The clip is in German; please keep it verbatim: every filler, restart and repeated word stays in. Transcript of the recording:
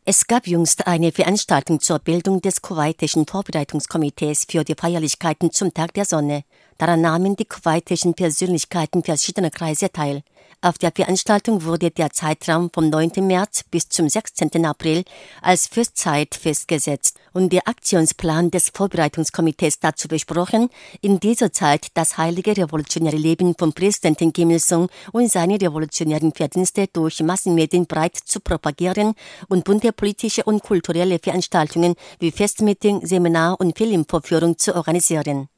Es gab jüngst eine Veranstaltung zur Bildung des kuwaitischen Vorbereitungskomitees für die Feierlichkeiten zum Tag der Sonne. Daran nahmen die kuwaitischen Persönlichkeiten verschiedener Kreise teil. Auf der Veranstaltung wurde der Zeitraum vom neunten März bis zum sechzehnten April als Festzeit festgesetzt und der Aktionsplan des Vorbereitungskomitees dazu besprochen, in dieser Zeit das heilige revolutionäre Leben von Präsidentin Kim Il-sung und seine revolutionären Verdienste durch Massenmedien breit zu propagieren und bunte politische und kulturelle Veranstaltungen wie Festmeeting, Seminar und Filmvorführung zu organisieren.